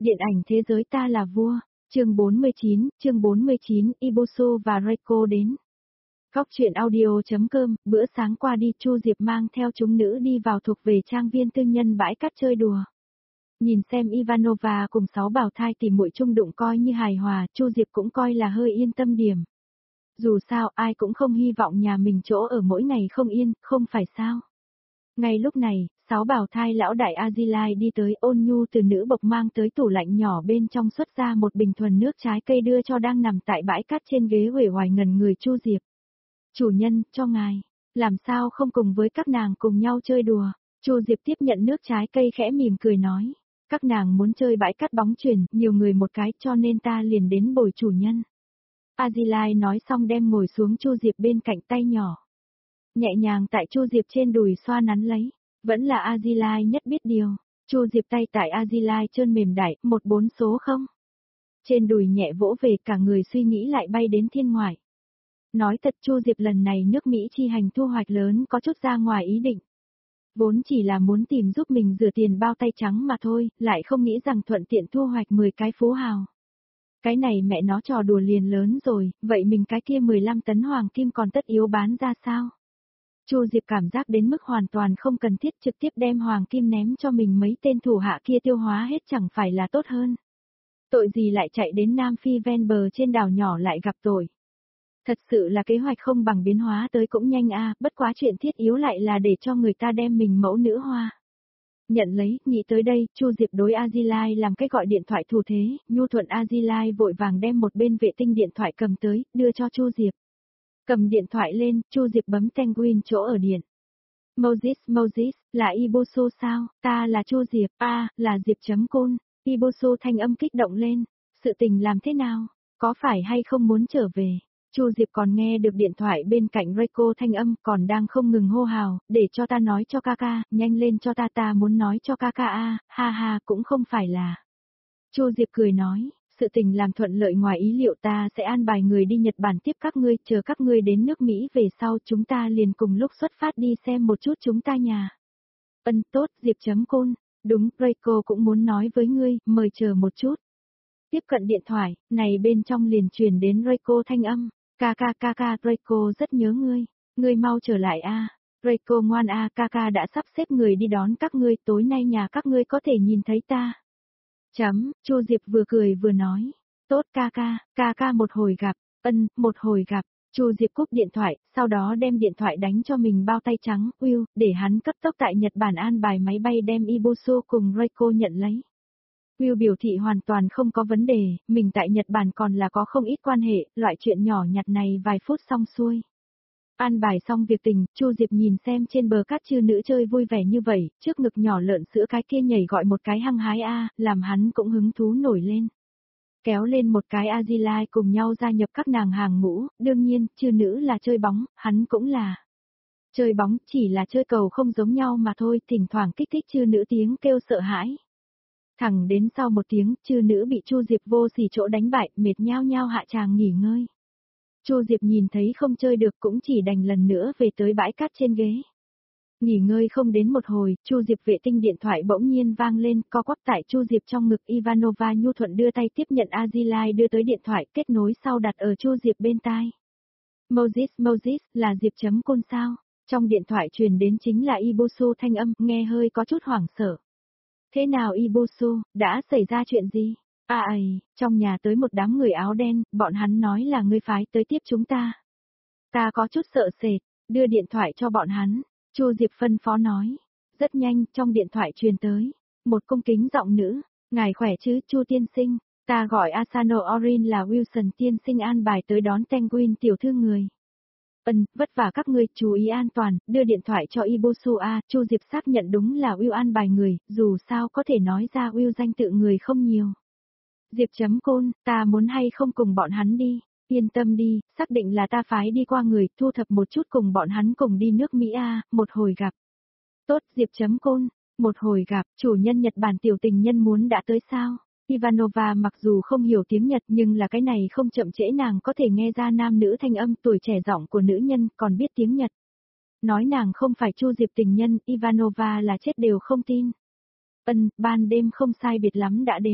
Điện ảnh thế giới ta là vua, chương 49, Ibusu và Reiko đến. Góc truyện audio.com, bữa sáng qua đi Chu Diệp mang theo chúng nữ đi vào thuộc về trang viên tư nhân bãi cát chơi đùa. Nhìn xem Ivanova cùng 6 bào thai tìm muội chung đụng coi như hài hòa, Chu Diệp cũng coi là hơi yên tâm điểm. Dù sao ai cũng không hy vọng nhà mình chỗ ở mỗi ngày không yên, không phải sao. Ngay lúc này, 6 bào thai lão đại Azilai đi tới, ôn nhu từ nữ bộc mang tới tủ lạnh nhỏ bên trong xuất ra một bình thuần nước trái cây đưa cho đang nằm tại bãi cát trên ghế uể oải ngẩn người Chu Diệp. Chủ nhân, cho ngài, làm sao không cùng với các nàng cùng nhau chơi đùa. Chu Diệp tiếp nhận nước trái cây khẽ mỉm cười nói, các nàng muốn chơi bãi cát bóng chuyền, nhiều người một cái cho nên ta liền đến bồi chủ nhân. Azilai nói xong đem ngồi xuống Chu Diệp bên cạnh tay nhỏ. Nhẹ nhàng tại Chu Diệp trên đùi xoa nắn lấy, vẫn là Azilai nhất biết điều. Chu Diệp tay tại Azilai trơn mềm đẩy, 14 số không. Trên đùi nhẹ vỗ về cả người suy nghĩ lại bay đến thiên ngoại. Nói thật Chu Diệp lần này nước Mỹ chi hành thu hoạch lớn có chút ra ngoài ý định. Vốn chỉ là muốn tìm giúp mình rửa tiền bao tay trắng mà thôi, lại không nghĩ rằng thuận tiện thu hoạch 10 cái phú hào. Cái này mẹ nó trò đùa liền lớn rồi, vậy mình cái kia 15 tấn hoàng kim còn tất yếu bán ra sao? Chu Diệp cảm giác đến mức hoàn toàn không cần thiết trực tiếp đem hoàng kim ném cho mình mấy tên thủ hạ kia tiêu hóa hết chẳng phải là tốt hơn. Tội gì lại chạy đến Nam Phi ven bờ trên đảo nhỏ lại gặp tội. Thật sự là kế hoạch không bằng biến hóa tới cũng nhanh bất quá chuyện thiết yếu lại là để cho người ta đem mình mẫu nữ hoa. Nhận lấy, nghĩ tới đây, Chu Diệp đối Azilai làm cái gọi điện thoại thủ thế, nhu thuận Azilai vội vàng đem một bên vệ tinh điện thoại cầm tới, đưa cho Chu Diệp. Cầm điện thoại lên, Chu Diệp bấm Penguin chỗ ở điện. Moses, là Ibusu sao? Ta là Chu Diệp, là Diệp.Côn. Ibusu thanh âm kích động lên. Sự tình làm thế nào? Có phải hay không muốn trở về? Chu Diệp còn nghe được điện thoại bên cạnh Reiko thanh âm còn đang không ngừng hô hào, để cho ta nói cho ca, nhanh lên cho ta muốn nói cho ca ha cũng không phải là. Chu Diệp cười nói, sự tình làm thuận lợi ngoài ý liệu ta sẽ an bài người đi Nhật Bản tiếp các ngươi, chờ các ngươi đến nước Mỹ về sau chúng ta liền cùng lúc xuất phát đi xem một chút chúng ta nhà. Tốt, Diệp.Côn, đúng, Reiko cũng muốn nói với ngươi, mời chờ một chút. Tiếp cận điện thoại, này bên trong liền truyền đến Reiko thanh âm. Ca, Reiko rất nhớ ngươi mau trở lại Reiko ngoan ca đã sắp xếp người đi đón các ngươi, tối nay nhà các ngươi có thể nhìn thấy ta. Chu Diệp vừa cười vừa nói, tốt ca một hồi gặp, một hồi gặp, Chu Diệp cúp điện thoại, sau đó đem điện thoại đánh cho mình bao tay trắng, Will, để hắn cấp tốc tại Nhật Bản an bài máy bay đem Ibusu cùng Reiko nhận lấy. Will biểu thị hoàn toàn không có vấn đề, mình tại Nhật Bản còn là có không ít quan hệ, loại chuyện nhỏ nhặt này vài phút xong xuôi. An bài xong việc tình, Chu Diệp nhìn xem trên bờ cát chư nữ chơi vui vẻ như vậy, trước ngực nhỏ lợn sữa cái kia nhảy gọi một cái hăng hái làm hắn cũng hứng thú nổi lên. Kéo lên một cái Azilai cùng nhau gia nhập các nàng hàng ngũ, đương nhiên, chư nữ là chơi bóng, hắn cũng là. Chơi bóng chỉ là chơi cầu không giống nhau mà thôi, thỉnh thoảng kích thích chư nữ tiếng kêu sợ hãi. Thẳng đến sau một tiếng, chư nữ bị Chu Diệp vô sỉ chỗ đánh bại, mệt nhao hạ tràng nghỉ ngơi. Chu Diệp nhìn thấy không chơi được cũng chỉ đành lần nữa về tới bãi cát trên ghế. Nghỉ ngơi không đến một hồi, Chu Diệp vệ tinh điện thoại bỗng nhiên vang lên, co quắp tại Chu Diệp trong ngực, Ivanova nhu thuận đưa tay tiếp nhận Azilai đưa tới điện thoại, kết nối sau đặt ở Chu Diệp bên tai. Moses, là Diệp.Côn sao? Trong điện thoại truyền đến chính là Ibusu thanh âm, nghe hơi có chút hoảng sợ. Thế nào Ibusu, đã xảy ra chuyện gì? Trong nhà tới một đám người áo đen, bọn hắn nói là ngươi phái tới tiếp chúng ta. Ta có chút sợ sệt, đưa điện thoại cho bọn hắn, Chu Diệp phân phó nói. Rất nhanh, trong điện thoại truyền tới, một cung kính giọng nữ, ngài khỏe chứ, Chu tiên sinh, ta gọi Asano Orin là Wilson tiên sinh an bài tới đón Penguin tiểu thư người. Vất vả các ngươi, chú ý an toàn, đưa điện thoại cho Ibusu Chu Diệp xác nhận đúng là Will an bài người, dù sao có thể nói ra Will danh tự người không nhiều. Diệp.Côn, ta muốn hay không cùng bọn hắn đi, yên tâm đi, xác định là ta phái đi qua người, thu thập một chút cùng bọn hắn cùng đi nước Mỹ một hồi gặp. Tốt, Diệp.Côn, một hồi gặp, chủ nhân Nhật Bản tiểu tình nhân muốn đã tới sao? Ivanova mặc dù không hiểu tiếng Nhật nhưng là cái này không chậm trễ nàng có thể nghe ra nam nữ thanh âm tuổi trẻ giọng của nữ nhân còn biết tiếng Nhật. Nói nàng không phải Chu Diệp tình nhân, Ivanova là chết đều không tin. Ban đêm không sai biệt lắm đã đến.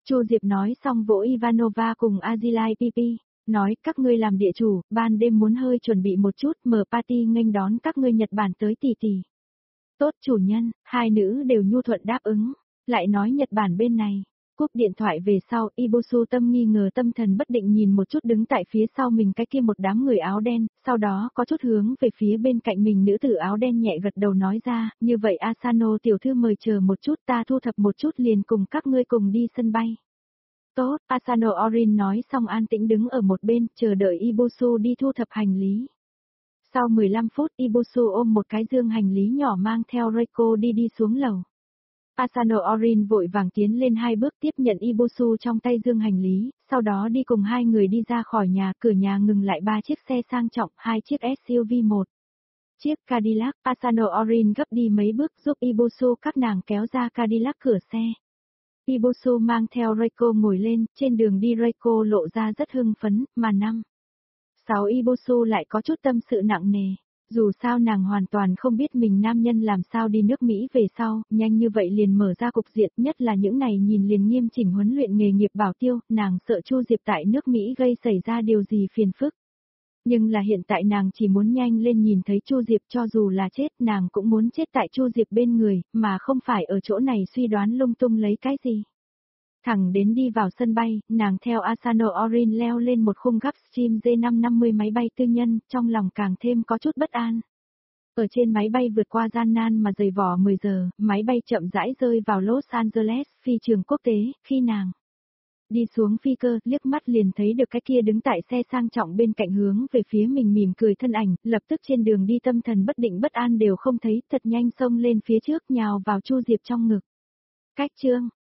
Chu Diệp nói xong vỗ Ivanova cùng Azilai Pipi, nói các ngươi làm địa chủ, ban đêm muốn hơi chuẩn bị một chút, mở party nghênh đón các ngươi Nhật Bản tới tỷ tỷ. Tốt chủ nhân, hai nữ đều nhu thuận đáp ứng, lại nói Nhật Bản bên này. Cúp điện thoại về sau, Ibusu tâm nghi ngờ tâm thần bất định nhìn một chút đứng tại phía sau mình cái kia một đám người áo đen, sau đó có chút hướng về phía bên cạnh mình nữ tử áo đen nhẹ gật đầu nói ra, như vậy Asano tiểu thư mời chờ một chút ta thu thập một chút liền cùng các ngươi cùng đi sân bay. Tốt, Asano Orin nói xong an tĩnh đứng ở một bên, chờ đợi Ibusu đi thu thập hành lý. Sau 15 phút Ibusu ôm một cái dương hành lý nhỏ mang theo Reiko đi xuống lầu. Asano Orin vội vàng tiến lên 2 bước tiếp nhận Ibusu trong tay dương hành lý, sau đó đi cùng hai người đi ra khỏi nhà, cửa nhà ngừng lại 3 chiếc xe sang trọng, 2 chiếc SUV, 1 chiếc Cadillac. Asano Orin gấp đi mấy bước giúp Ibusu các nàng kéo ra Cadillac cửa xe. Ibusu mang theo Reiko ngồi lên, trên đường đi Reiko lộ ra rất hưng phấn, mà 6 Ibusu lại có chút tâm sự nặng nề. Dù sao nàng hoàn toàn không biết mình nam nhân làm sao đi nước Mỹ về sau, nhanh như vậy liền mở ra cục diện, nhất là những này nhìn liền nghiêm chỉnh huấn luyện nghề nghiệp bảo tiêu, nàng sợ Chu Diệp tại nước Mỹ gây xảy ra điều gì phiền phức. Nhưng là hiện tại nàng chỉ muốn nhanh lên nhìn thấy Chu Diệp, cho dù là chết nàng cũng muốn chết tại Chu Diệp bên người, mà không phải ở chỗ này suy đoán lung tung lấy cái gì. Thẳng đến đi vào sân bay, nàng theo Asano Orin leo lên một khung Gulfstream G550 máy bay tư nhân, trong lòng càng thêm có chút bất an. Ở trên máy bay vượt qua gian nan mà dày vò 10 giờ, máy bay chậm rãi rơi vào Los Angeles phi trường quốc tế, khi nàng đi xuống phi cơ, liếc mắt liền thấy được cái kia đứng tại xe sang trọng bên cạnh hướng về phía mình mỉm cười thân ảnh, lập tức trên đường đi tâm thần bất định bất an đều không thấy, thật nhanh xông lên phía trước nhào vào Chu Diệp trong ngực. Cách chương